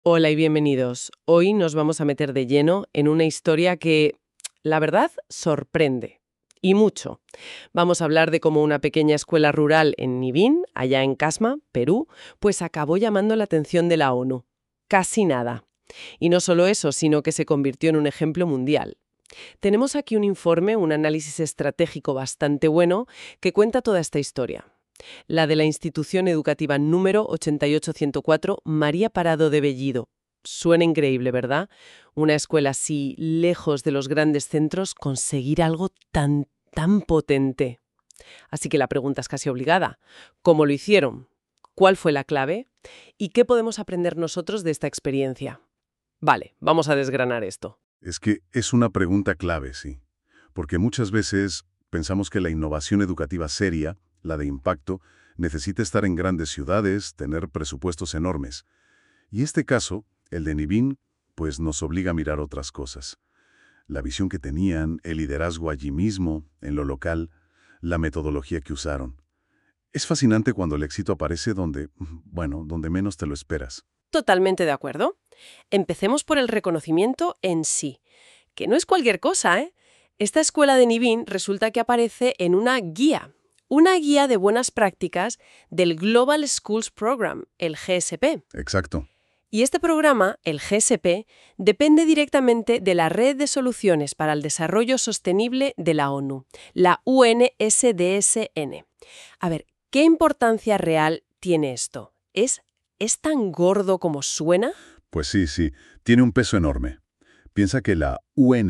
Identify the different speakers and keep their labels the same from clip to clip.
Speaker 1: Hola y bienvenidos. Hoy nos vamos a meter de lleno en una historia que, la verdad, sorprende. Y mucho. Vamos a hablar de cómo una pequeña escuela rural en Nivín, allá en Casma, Perú, pues acabó llamando la atención de la ONU. Casi nada. Y no solo eso, sino que se convirtió en un ejemplo mundial. Tenemos aquí un informe, un análisis estratégico bastante bueno, que cuenta toda esta historia. La de la institución educativa número 88104, María Parado de Bellido. Suena increíble, ¿verdad? Una escuela así, lejos de los grandes centros, conseguir algo tan potente. Así que la pregunta es casi obligada. ¿Cómo lo hicieron? ¿Cuál fue la clave? ¿Y qué podemos aprender nosotros de esta experiencia? Vale, vamos a desgranar esto.
Speaker 2: Es que es una pregunta clave, sí. Porque muchas veces pensamos que la innovación educativa seria, la de impacto, necesita estar en grandes ciudades, tener presupuestos enormes. Y este caso, el de Nivín, pues nos obliga a mirar otras cosas. La visión que tenían, el liderazgo allí mismo, en lo local, la metodología que usaron. Es fascinante cuando el éxito aparece donde, bueno, donde menos te lo esperas.
Speaker 1: Totalmente de acuerdo. Empecemos por el reconocimiento en sí, que no es cualquier cosa, ¿eh? Esta escuela de Nivín resulta que aparece en una guía de buenas prácticas del Global Schools Program, el GSP.
Speaker 2: Exacto.
Speaker 1: Y este programa, el GSP, depende directamente de la Red de Soluciones para el Desarrollo Sostenible de la ONU, la UNSDSN. A ver, ¿qué importancia real tiene esto? ¿Es tan gordo como suena?
Speaker 2: Pues sí, tiene un peso enorme. Piensa que la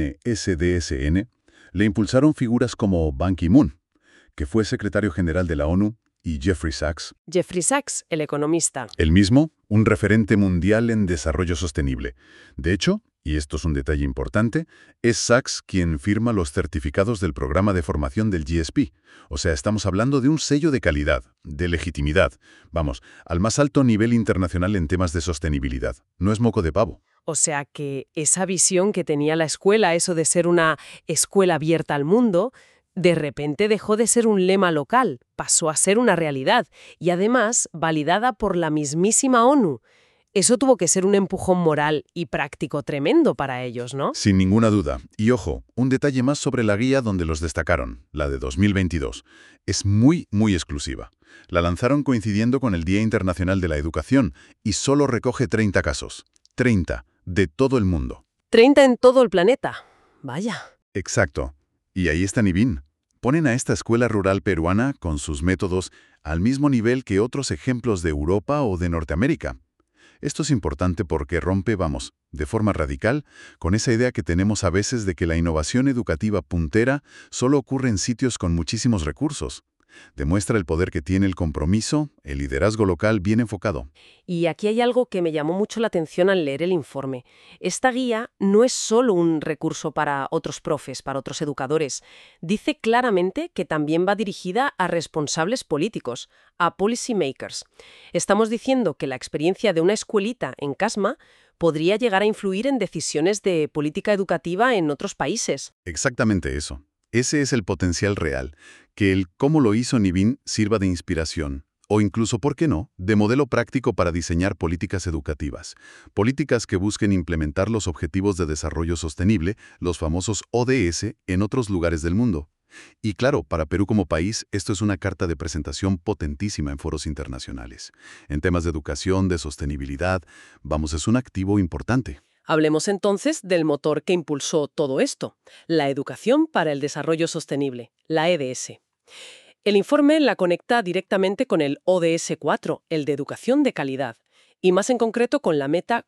Speaker 2: UNSDSN le impulsaron figuras como Ban Ki-moon, que fue secretario general de la ONU, y Jeffrey Sachs,
Speaker 1: Jeffrey Sachs, el economista.
Speaker 2: el mismo, un referente mundial en desarrollo sostenible. De hecho, y esto es un detalle importante, es Sachs quien firma los certificados del programa de formación del GSP. O sea, estamos hablando de un sello de calidad, de legitimidad. Vamos, al más alto nivel internacional en temas de sostenibilidad. No es moco de pavo.
Speaker 1: O sea que esa visión que tenía la escuela, eso de ser una escuela abierta al mundo, de repente dejó de ser un lema local, pasó a ser una realidad y además validada por la mismísima ONU. Eso tuvo que ser un empujón moral y práctico tremendo para ellos, ¿no?
Speaker 2: Sin ninguna duda. Y ojo, un detalle más sobre la guía donde los destacaron, la de 2022. Es muy exclusiva. La lanzaron coincidiendo con el Día Internacional de la Educación y solo recoge 30 casos. 30, de todo el mundo.
Speaker 1: 30 en todo el planeta. Vaya.
Speaker 2: Exacto. Y ahí está Nivín. Ponen a esta escuela rural peruana, con sus métodos, al mismo nivel que otros ejemplos de Europa o de Norteamérica. Esto es importante porque rompe, vamos, de forma radical, con esa idea que tenemos a veces de que la innovación educativa puntera solo ocurre en sitios con muchísimos recursos. Demuestra el poder que tiene el compromiso, el liderazgo local bien enfocado.
Speaker 1: Y aquí hay algo que me llamó mucho la atención al leer el informe. Esta guía no es solo un recurso para otros profes, para otros educadores. Dice claramente que también va dirigida a responsables políticos, a policymakers. Estamos diciendo que la experiencia de una escuelita en Casma podría llegar a influir en decisiones de política educativa en otros países.
Speaker 2: Exactamente eso. Ese es el potencial real, que el cómo lo hizo Nivín sirva de inspiración, o incluso, ¿por qué no?, de modelo práctico para diseñar políticas educativas. Políticas que busquen implementar los Objetivos de Desarrollo Sostenible, los famosos ODS, en otros lugares del mundo. Y claro, para Perú como país, esto es una carta de presentación potentísima en foros internacionales. En temas de educación, de sostenibilidad, vamos, es un activo importante.
Speaker 1: Hablemos entonces del motor que impulsó todo esto, la Educación para el Desarrollo Sostenible, la EDS. El informe la conecta directamente con el ODS 4, el de Educación de Calidad, y más en concreto con la meta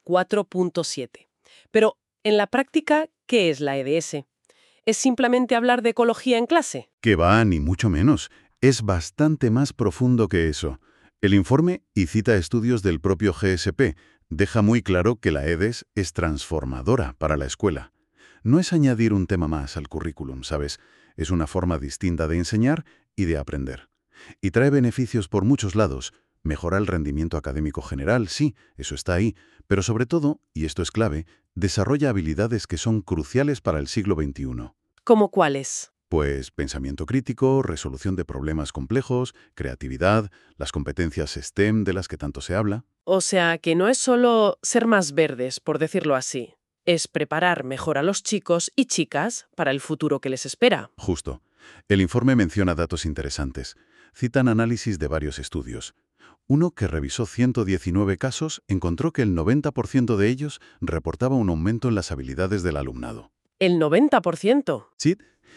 Speaker 1: 4.7. Pero, en la práctica, ¿qué es la EDS? ¿Es simplemente hablar de ecología en clase?
Speaker 2: Que va, ni mucho menos. Es bastante más profundo que eso. El informe, y cita estudios del propio GSP, deja muy claro que la EDES es transformadora para la escuela. No es añadir un tema más al currículum, ¿sabes? Es una forma distinta de enseñar y de aprender. Y trae beneficios por muchos lados. Mejora el rendimiento académico general, sí, eso está ahí, pero sobre todo, y esto es clave, desarrolla habilidades que son cruciales para el siglo XXI.
Speaker 1: ¿Cómo cuáles?
Speaker 2: Pues pensamiento crítico, resolución de problemas complejos, creatividad, las competencias STEM de las que tanto se habla.
Speaker 1: O sea, que no es solo ser más verdes, por decirlo así. Es preparar mejor a los chicos y chicas para el futuro que les espera.
Speaker 2: Justo. El informe menciona datos interesantes. Citan análisis de varios estudios. Uno que revisó 119 casos encontró que el 90% de ellos reportaba un aumento en las habilidades del alumnado.
Speaker 1: El 90%.
Speaker 2: ¿Sí?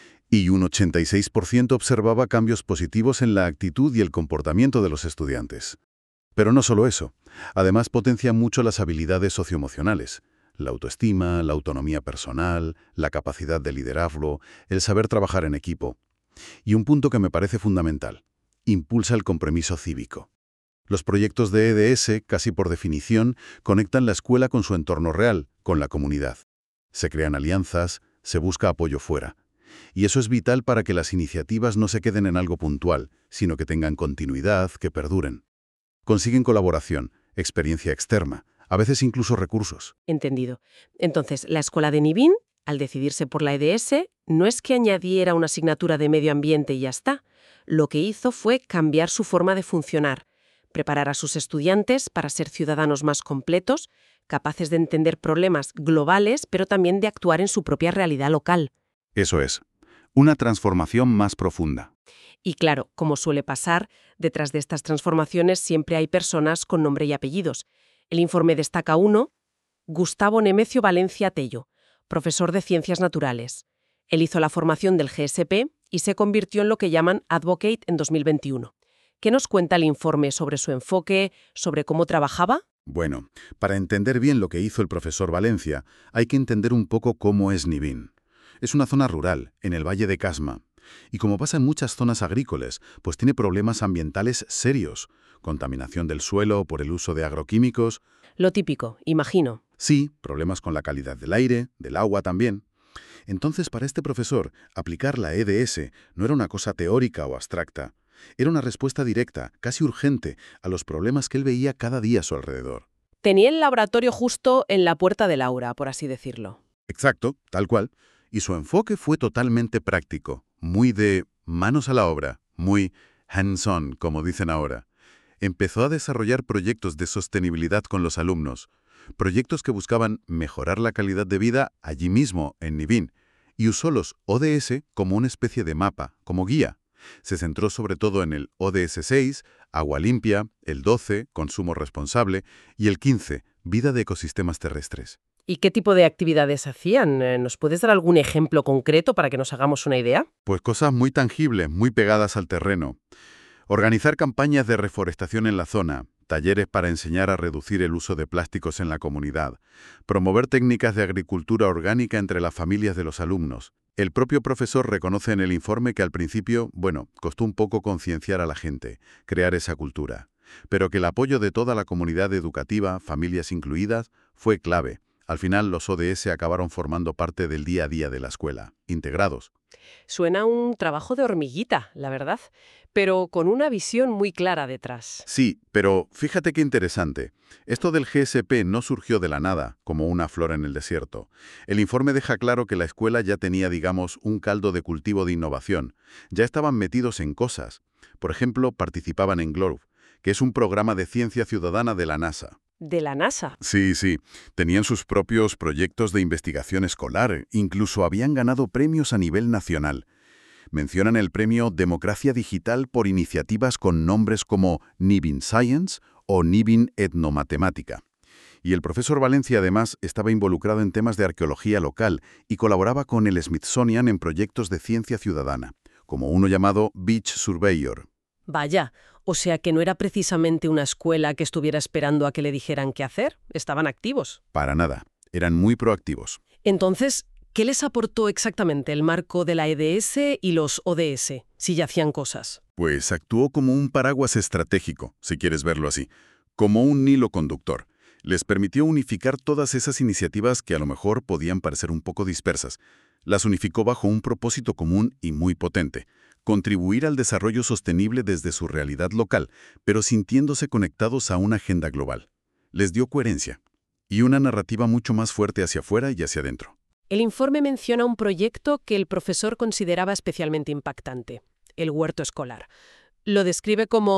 Speaker 2: Y un 86% observaba cambios positivos en la actitud y el comportamiento de los estudiantes. Pero no solo eso. Además potencia mucho las habilidades socioemocionales. La autoestima, la autonomía personal, la capacidad de liderazgo, el saber trabajar en equipo. Y un punto que me parece fundamental. Impulsa el compromiso cívico. Los proyectos de EDS, casi por definición, conectan la escuela con su entorno real, con la comunidad. Se crean alianzas, se busca apoyo fuera. Y eso es vital para que las iniciativas no se queden en algo puntual, sino que tengan continuidad, que perduren. Consiguen colaboración, experiencia externa, a veces incluso recursos.
Speaker 1: Entendido. Entonces, la escuela de Nibin, al decidirse por la EDS, no es que añadiera una asignatura de medio ambiente y ya está. Lo que hizo fue cambiar su forma de funcionar, preparar a sus estudiantes para ser ciudadanos más completos, capaces de entender problemas globales, pero también de actuar en su propia realidad local.
Speaker 2: Eso es. Una transformación más profunda.
Speaker 1: Y claro, como suele pasar, detrás de estas transformaciones siempre hay personas con nombre y apellidos. El informe destaca uno, Gustavo Nemecio Valencia Tello, profesor de Ciencias Naturales. Él hizo la formación del GSP y se convirtió en lo que llaman Advocate en 2021. ¿Qué nos cuenta el informe sobre su enfoque, sobre cómo trabajaba?
Speaker 2: Bueno, para entender bien lo que hizo el profesor Valencia, hay que entender un poco cómo es Nibin. Es una zona rural, en el Valle de Casma. Y como pasa en muchas zonas agrícolas, pues tiene problemas ambientales serios. Contaminación del suelo por el uso de agroquímicos.
Speaker 1: Lo típico, imagino.
Speaker 2: Sí, problemas con la calidad del aire, del agua también. Entonces, para este profesor, aplicar la EDS no era una cosa teórica o abstracta. Era una respuesta directa, casi urgente, a los problemas que él veía cada día a su alrededor.
Speaker 1: Tenía el laboratorio justo en la puerta del aula, por así decirlo.
Speaker 2: Exacto, tal cual. Y su enfoque fue totalmente práctico, muy de manos a la obra, muy hands-on, como dicen ahora. Empezó a desarrollar proyectos de sostenibilidad con los alumnos, proyectos que buscaban mejorar la calidad de vida allí mismo, en Nibin, y usó los ODS como una especie de mapa, como guía. Se centró sobre todo en el ODS 6, agua limpia, el 12, consumo responsable, y el 15, vida de ecosistemas terrestres.
Speaker 1: ¿Y qué tipo de actividades hacían? ¿Nos puedes dar algún ejemplo concreto para que nos hagamos una idea?
Speaker 2: Pues cosas muy tangibles, muy pegadas al terreno. Organizar campañas de reforestación en la zona, talleres para enseñar a reducir el uso de plásticos en la comunidad, promover técnicas de agricultura orgánica entre las familias de los alumnos. El propio profesor reconoce en el informe que al principio, costó un poco concienciar a la gente, crear esa cultura, pero que el apoyo de toda la comunidad educativa, familias incluidas, fue clave. Al final, los ODS acabaron formando parte del día a día de la escuela, integrados.
Speaker 1: Suena un trabajo de hormiguita, la verdad, pero con una visión muy clara detrás.
Speaker 2: Sí, pero fíjate qué interesante. Esto del GSP no surgió de la nada, como una flor en el desierto. El informe deja claro que la escuela ya tenía, digamos, un caldo de cultivo de innovación. Ya estaban metidos en cosas. Por ejemplo, participaban en GLOBE, que es un programa de ciencia ciudadana de la NASA.
Speaker 1: ¿De la NASA?
Speaker 2: Sí, sí. Tenían sus propios proyectos de investigación escolar. Incluso habían ganado premios a nivel nacional. Mencionan el premio Democracia Digital por iniciativas con nombres como Nibin Science o Nibin Etnomatemática. Y el profesor Valencia, además, estaba involucrado en temas de arqueología local y colaboraba con el Smithsonian en proyectos de ciencia ciudadana, como uno llamado Beach Surveyor.
Speaker 1: Vaya, o sea que no era precisamente una escuela que estuviera esperando a que le dijeran qué hacer. Estaban activos.
Speaker 2: Para nada. Eran muy proactivos.
Speaker 1: Entonces, ¿qué les aportó exactamente el marco de la EDS y los ODS, si ya hacían cosas?
Speaker 2: Pues actuó como un paraguas estratégico, si quieres verlo así, como un hilo conductor. Les permitió unificar todas esas iniciativas que a lo mejor podían parecer un poco dispersas. Las unificó bajo un propósito común y muy potente: contribuir al desarrollo sostenible desde su realidad local, pero sintiéndose conectados a una agenda global. Les dio coherencia y una narrativa mucho más fuerte hacia afuera y hacia adentro.
Speaker 1: El informe menciona un proyecto que el profesor consideraba especialmente impactante: el huerto escolar. Lo describe como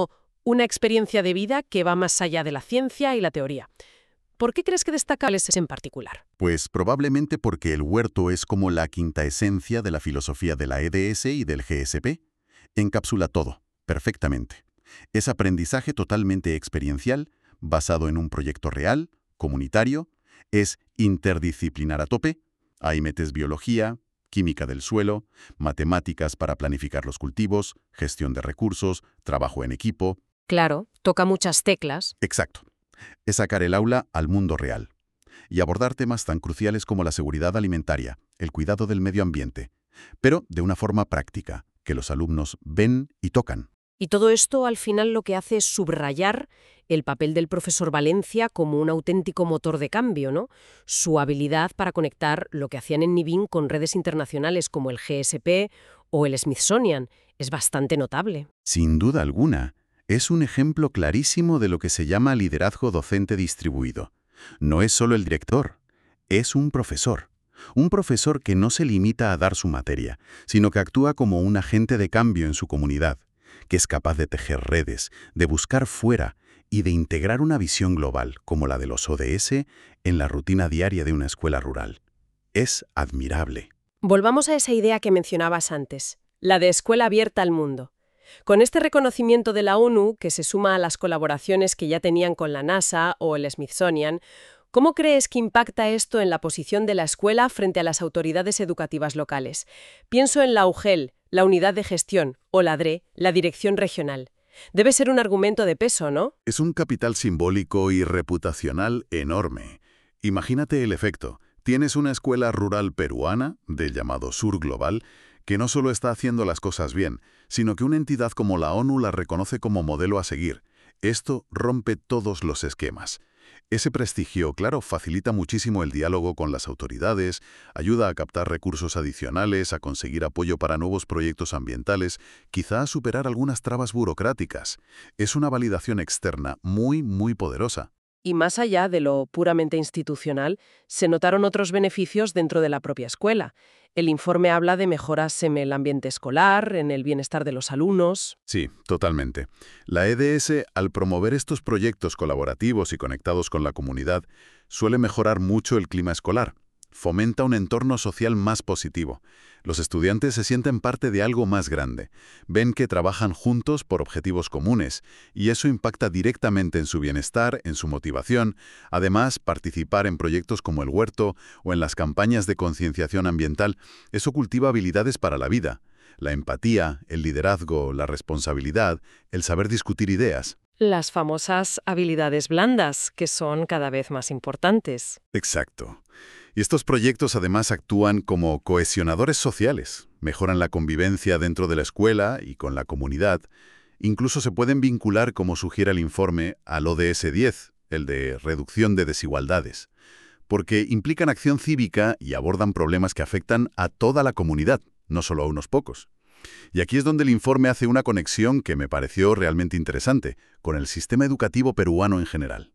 Speaker 1: Una experiencia de vida que va más allá de la ciencia y la teoría. ¿Por qué crees que destaca ese en particular?
Speaker 2: Pues probablemente porque el huerto es como la quinta esencia de la filosofía de la EDS y del GSP. Encapsula todo, perfectamente. Es aprendizaje totalmente experiencial, basado en un proyecto real, comunitario, es interdisciplinar a tope. Ahí metes biología, química del suelo, matemáticas para planificar los cultivos, gestión de recursos, trabajo en equipo.
Speaker 1: Claro, toca muchas teclas.
Speaker 2: Exacto. Es sacar el aula al mundo real y abordar temas tan cruciales como la seguridad alimentaria, el cuidado del medio ambiente, pero de una forma práctica, que los alumnos ven y tocan.
Speaker 1: Y todo esto al final lo que hace es subrayar el papel del profesor Valencia como un auténtico motor de cambio, ¿no? Su habilidad para conectar lo que hacían en Nivín con redes internacionales como el GSP o el Smithsonian es bastante notable.
Speaker 2: Sin duda alguna, es un ejemplo clarísimo de lo que se llama liderazgo docente distribuido. No es solo el director, es un profesor. Un profesor que no se limita a dar su materia, sino que actúa como un agente de cambio en su comunidad, que es capaz de tejer redes, de buscar fuera y de integrar una visión global, como la de los ODS, en la rutina diaria de una escuela rural. Es admirable.
Speaker 1: Volvamos a esa idea que mencionabas antes, la de escuela abierta al mundo. Con este reconocimiento de la ONU, que se suma a las colaboraciones que ya tenían con la NASA o el Smithsonian, ¿cómo crees que impacta esto en la posición de la escuela frente a las autoridades educativas locales? Pienso en la UGEL, la Unidad de Gestión, o la DRE, la Dirección Regional. Debe ser un argumento de peso, ¿no?
Speaker 2: Es un capital simbólico y reputacional enorme. Imagínate el efecto. Tienes una escuela rural peruana, del llamado Sur Global, que no solo está haciendo las cosas bien, sino que una entidad como la ONU la reconoce como modelo a seguir. Esto rompe todos los esquemas. Ese prestigio, claro, facilita muchísimo el diálogo con las autoridades, ayuda a captar recursos adicionales, a conseguir apoyo para nuevos proyectos ambientales, quizá a superar algunas trabas burocráticas. Es una validación externa muy, muy poderosa.
Speaker 1: Y más allá de lo puramente institucional, se notaron otros beneficios dentro de la propia escuela. El informe habla de mejoras en el ambiente escolar, en el bienestar de los alumnos.
Speaker 2: Sí, totalmente. La EDS, al promover estos proyectos colaborativos y conectados con la comunidad, suele mejorar mucho el clima escolar. Fomenta un entorno social más positivo. Los estudiantes se sienten parte de algo más grande. Ven que trabajan juntos por objetivos comunes, y eso impacta directamente en su bienestar, en su motivación. Además, participar en proyectos como el huerto o en las campañas de concienciación ambiental, eso cultiva habilidades para la vida. La empatía, el liderazgo, la responsabilidad, el saber discutir ideas.
Speaker 1: Las famosas habilidades blandas, que son cada vez más importantes.
Speaker 2: Exacto. Y estos proyectos además actúan como cohesionadores sociales, mejoran la convivencia dentro de la escuela y con la comunidad. Incluso se pueden vincular, como sugiere el informe, al ODS 10, el de reducción de desigualdades, porque implican acción cívica y abordan problemas que afectan a toda la comunidad, no solo a unos pocos. Y aquí es donde el informe hace una conexión que me pareció realmente interesante, con el sistema educativo peruano en general.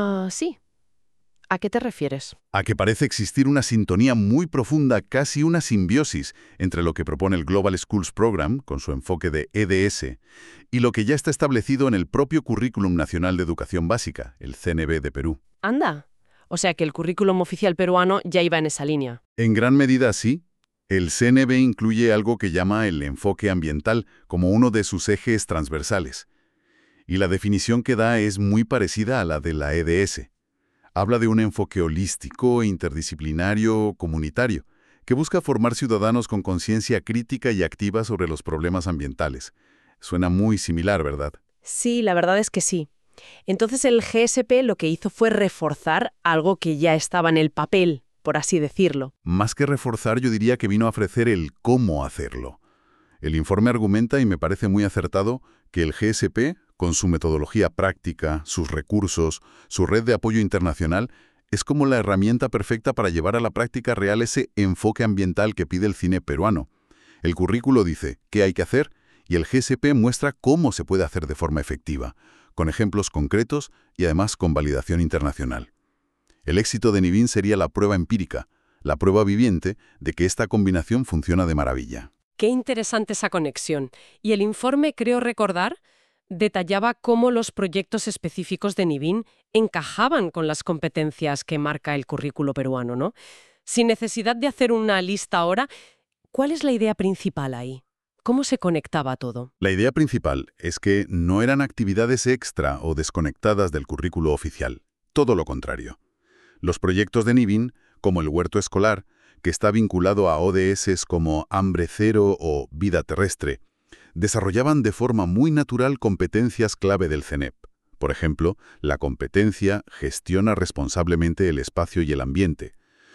Speaker 1: Sí. ¿A qué te refieres?
Speaker 2: A que parece existir una sintonía muy profunda, casi una simbiosis, entre lo que propone el Global Schools Program, con su enfoque de EDS, y lo que ya está establecido en el propio Currículum Nacional de Educación Básica, el CNB de Perú.
Speaker 1: Anda. O sea que el currículum oficial peruano ya iba en esa línea.
Speaker 2: En gran medida sí. El CNB incluye algo que llama el enfoque ambiental como uno de sus ejes transversales. Y la definición que da es muy parecida a la de la EDS. Habla de un enfoque holístico, interdisciplinario, comunitario, que busca formar ciudadanos con conciencia crítica y activa sobre los problemas ambientales. Suena muy similar, ¿verdad?
Speaker 1: Sí, la verdad es que sí. Entonces el GSP lo que hizo fue reforzar algo que ya estaba en el papel, por así decirlo.
Speaker 2: Más que reforzar, yo diría que vino a ofrecer el cómo hacerlo. El informe argumenta, y me parece muy acertado, que el GSP, con su metodología práctica, sus recursos, su red de apoyo internacional, es como la herramienta perfecta para llevar a la práctica real ese enfoque ambiental que pide el cine peruano. El currículo dice qué hay que hacer y el GSP muestra cómo se puede hacer de forma efectiva, con ejemplos concretos y además con validación internacional. El éxito de Nivín sería la prueba empírica, la prueba viviente de que esta combinación funciona de maravilla.
Speaker 1: Qué interesante esa conexión. Y el informe, creo recordar, detallaba cómo los proyectos específicos de Nivín encajaban con las competencias que marca el currículo peruano, ¿no? Sin necesidad de hacer una lista ahora, ¿cuál es la idea principal ahí? ¿Cómo se conectaba todo?
Speaker 2: La idea principal es que no eran actividades extra o desconectadas del currículo oficial. Todo lo contrario. Los proyectos de Nivín, como el huerto escolar, que está vinculado a ODS como Hambre Cero o Vida Terrestre, desarrollaban de forma muy natural competencias clave del CENEP. Por ejemplo, la competencia gestiona responsablemente el espacio y el ambiente,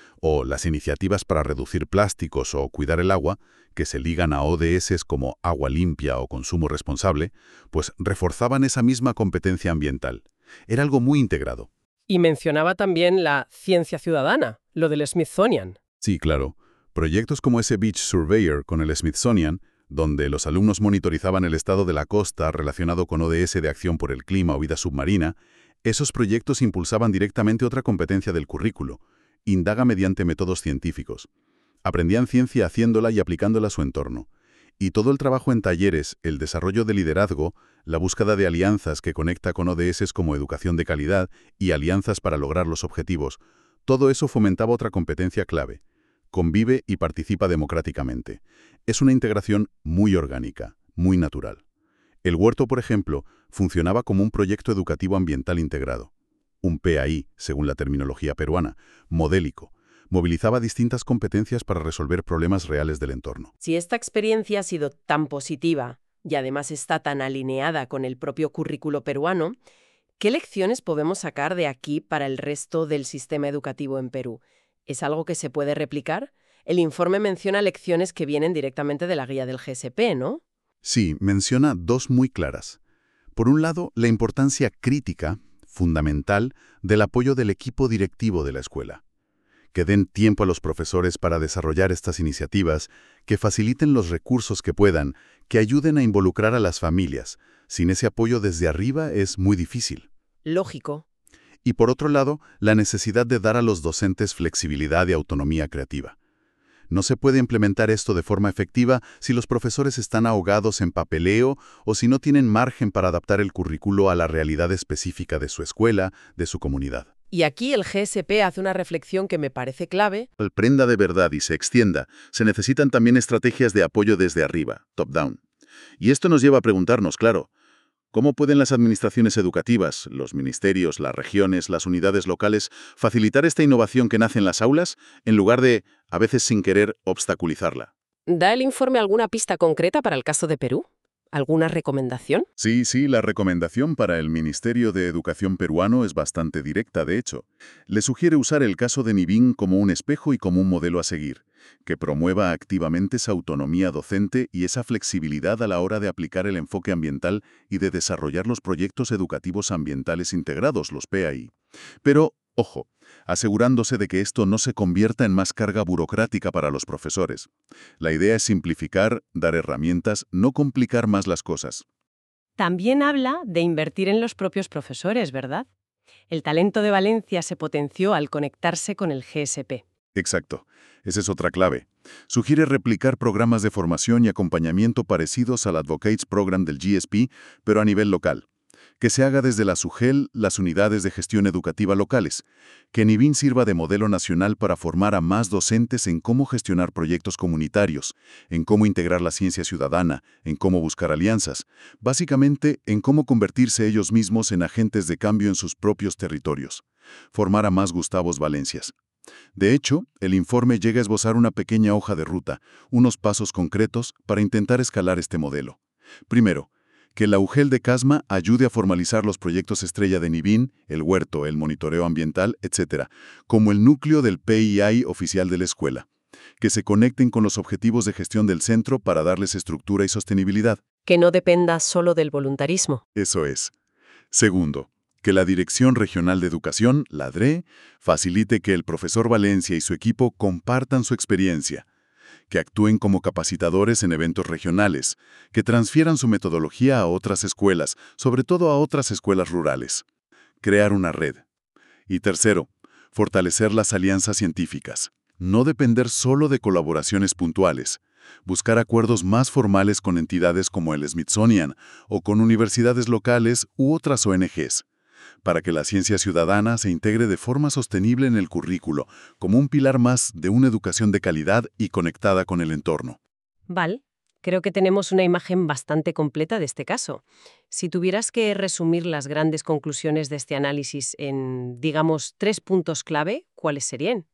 Speaker 2: o las iniciativas para reducir plásticos o cuidar el agua, que se ligan a ODS como agua limpia o consumo responsable, pues reforzaban esa misma competencia ambiental. Era algo muy integrado.
Speaker 1: Y mencionaba también la ciencia ciudadana, lo del Smithsonian.
Speaker 2: Sí, claro. Proyectos como ese Beach Surveyor con el Smithsonian, donde los alumnos monitorizaban el estado de la costa relacionado con ODS de acción por el clima o vida submarina, esos proyectos impulsaban directamente otra competencia del currículo: indaga mediante métodos científicos. Aprendían ciencia haciéndola y aplicándola a su entorno. Y todo el trabajo en talleres, el desarrollo de liderazgo, la búsqueda de alianzas que conecta con ODS como educación de calidad y alianzas para lograr los objetivos, todo eso fomentaba otra competencia clave: convive y participa democráticamente. Es una integración muy orgánica, muy natural. El huerto, por ejemplo, funcionaba como un proyecto educativo ambiental integrado. Un PAI, según la terminología peruana, modélico. Movilizaba distintas competencias para resolver problemas reales del entorno.
Speaker 1: Si esta experiencia ha sido tan positiva y además está tan alineada con el propio currículo peruano, ¿qué lecciones podemos sacar de aquí para el resto del sistema educativo en Perú? ¿Es algo que se puede replicar? El informe menciona lecciones que vienen directamente de la guía del GSP, ¿no?
Speaker 2: Sí, menciona dos muy claras. Por un lado, la importancia crítica, fundamental, del apoyo del equipo directivo de la escuela. Que den tiempo a los profesores para desarrollar estas iniciativas, que faciliten los recursos que puedan, que ayuden a involucrar a las familias. Sin ese apoyo desde arriba es muy difícil.
Speaker 1: Lógico.
Speaker 2: Y por otro lado, la necesidad de dar a los docentes flexibilidad y autonomía creativa. No se puede implementar esto de forma efectiva si los profesores están ahogados en papeleo o si no tienen margen para adaptar el currículo a la realidad específica de su escuela, de su comunidad.
Speaker 1: Y aquí el GSP hace una reflexión que me parece clave.
Speaker 2: Prenda de verdad y se extienda, se necesitan también estrategias de apoyo desde arriba, top-down. Y esto nos lleva a preguntarnos, claro, ¿cómo pueden las administraciones educativas, los ministerios, las regiones, las unidades locales, facilitar esta innovación que nace en las aulas, en lugar de, a veces sin querer, obstaculizarla?
Speaker 1: ¿Da el informe alguna pista concreta para el caso de Perú? ¿Alguna recomendación?
Speaker 2: Sí, la recomendación para el Ministerio de Educación peruano es bastante directa, de hecho. Le sugiere usar el caso de Nivín como un espejo y como un modelo a seguir, que promueva activamente esa autonomía docente y esa flexibilidad a la hora de aplicar el enfoque ambiental y de desarrollar los proyectos educativos ambientales integrados, los PAI. Pero, ojo, asegurándose de que esto no se convierta en más carga burocrática para los profesores. La idea es simplificar, dar herramientas, no complicar más las cosas.
Speaker 1: También habla de invertir en los propios profesores, ¿verdad? El talento de Valencia se potenció al conectarse con el GSP.
Speaker 2: Exacto. Esa es otra clave. Sugiere replicar programas de formación y acompañamiento parecidos al Advocates Program del GSP, pero a nivel local. Que se haga desde la SUGEL, las unidades de gestión educativa locales. Que Nivín sirva de modelo nacional para formar a más docentes en cómo gestionar proyectos comunitarios, en cómo integrar la ciencia ciudadana, en cómo buscar alianzas. Básicamente, en cómo convertirse ellos mismos en agentes de cambio en sus propios territorios. Formar a más Gustavos Valencias. De hecho, el informe llega a esbozar una pequeña hoja de ruta, unos pasos concretos para intentar escalar este modelo. Primero, que la UGEL de Casma ayude a formalizar los proyectos estrella de Nivín, el huerto, el monitoreo ambiental, etc., como el núcleo del PII oficial de la escuela. Que se conecten con los objetivos de gestión del centro para darles estructura y sostenibilidad.
Speaker 1: Que no dependa solo del voluntarismo.
Speaker 2: Eso es. Segundo, que la Dirección Regional de Educación, la DRE, facilite que el profesor Valencia y su equipo compartan su experiencia, que actúen como capacitadores en eventos regionales, que transfieran su metodología a otras escuelas, sobre todo a otras escuelas rurales. Crear una red. Y tercero, fortalecer las alianzas científicas. No depender solo de colaboraciones puntuales. Buscar acuerdos más formales con entidades como el Smithsonian o con universidades locales u otras ONGs, para que la ciencia ciudadana se integre de forma sostenible en el currículo, como un pilar más de una educación de calidad y conectada con el entorno.
Speaker 1: Vale, creo que tenemos una imagen bastante completa de este caso. Si tuvieras que resumir las grandes conclusiones de este análisis en, digamos, 3 puntos clave, ¿cuáles serían?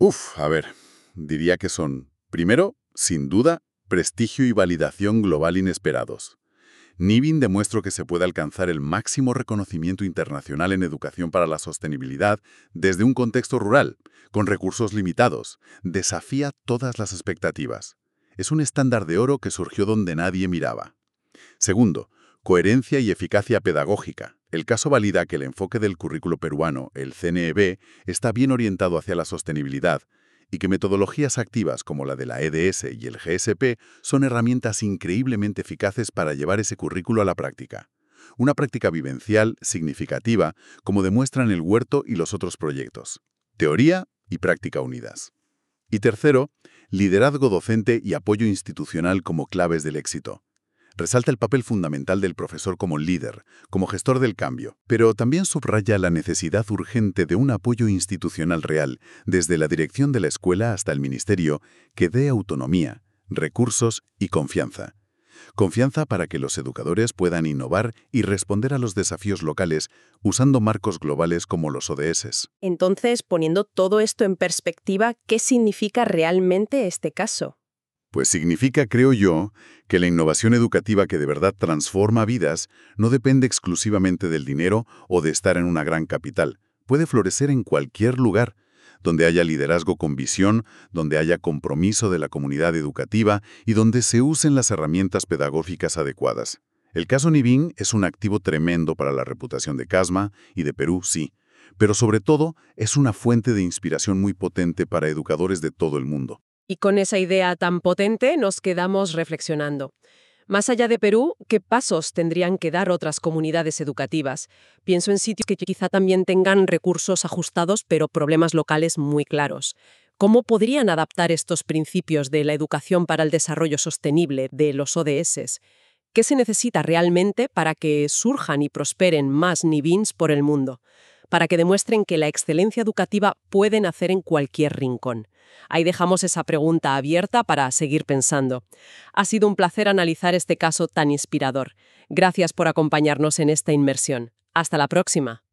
Speaker 2: A ver, diría que son, primero, sin duda, prestigio y validación global inesperados. Nibin demuestra que se puede alcanzar el máximo reconocimiento internacional en educación para la sostenibilidad desde un contexto rural, con recursos limitados. Desafía todas las expectativas. Es un estándar de oro que surgió donde nadie miraba. Segundo, coherencia y eficacia pedagógica. El caso valida que el enfoque del currículo peruano, el CNEB, está bien orientado hacia la sostenibilidad y que metodologías activas como la de la EDS y el GSP son herramientas increíblemente eficaces para llevar ese currículo a la práctica. Una práctica vivencial, significativa, como demuestran el huerto y los otros proyectos. Teoría y práctica unidas. Y tercero, liderazgo docente y apoyo institucional como claves del éxito. Resalta el papel fundamental del profesor como líder, como gestor del cambio, pero también subraya la necesidad urgente de un apoyo institucional real, desde la dirección de la escuela hasta el ministerio, que dé autonomía, recursos y confianza. Confianza para que los educadores puedan innovar y responder a los desafíos locales usando marcos globales como los ODS.
Speaker 1: Entonces, poniendo todo esto en perspectiva, ¿qué significa realmente este caso?
Speaker 2: Pues significa, creo yo, que la innovación educativa que de verdad transforma vidas no depende exclusivamente del dinero o de estar en una gran capital. Puede florecer en cualquier lugar, donde haya liderazgo con visión, donde haya compromiso de la comunidad educativa y donde se usen las herramientas pedagógicas adecuadas. El caso Nibin es un activo tremendo para la reputación de CASMA y de Perú, sí, pero sobre todo es una fuente de inspiración muy potente para educadores de todo el mundo.
Speaker 1: Y con esa idea tan potente nos quedamos reflexionando. Más allá de Perú, ¿qué pasos tendrían que dar otras comunidades educativas? Pienso en sitios que quizá también tengan recursos ajustados, pero problemas locales muy claros. ¿Cómo podrían adaptar estos principios de la educación para el desarrollo sostenible de los ODS? ¿Qué se necesita realmente para que surjan y prosperen más Nibins por el mundo? Para que demuestren que la excelencia educativa puede nacer en cualquier rincón. Ahí dejamos esa pregunta abierta para seguir pensando. Ha sido un placer analizar este caso tan inspirador. Gracias por acompañarnos en esta inmersión. Hasta la próxima.